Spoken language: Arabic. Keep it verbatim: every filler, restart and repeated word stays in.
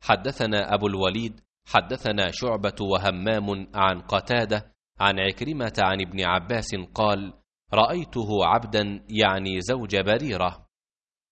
حدثنا أبو الوليد حدثنا شعبة وهمام عن قتادة عن عكرمة عن ابن عباس قال: رأيته عبدا يعني زوج بريرة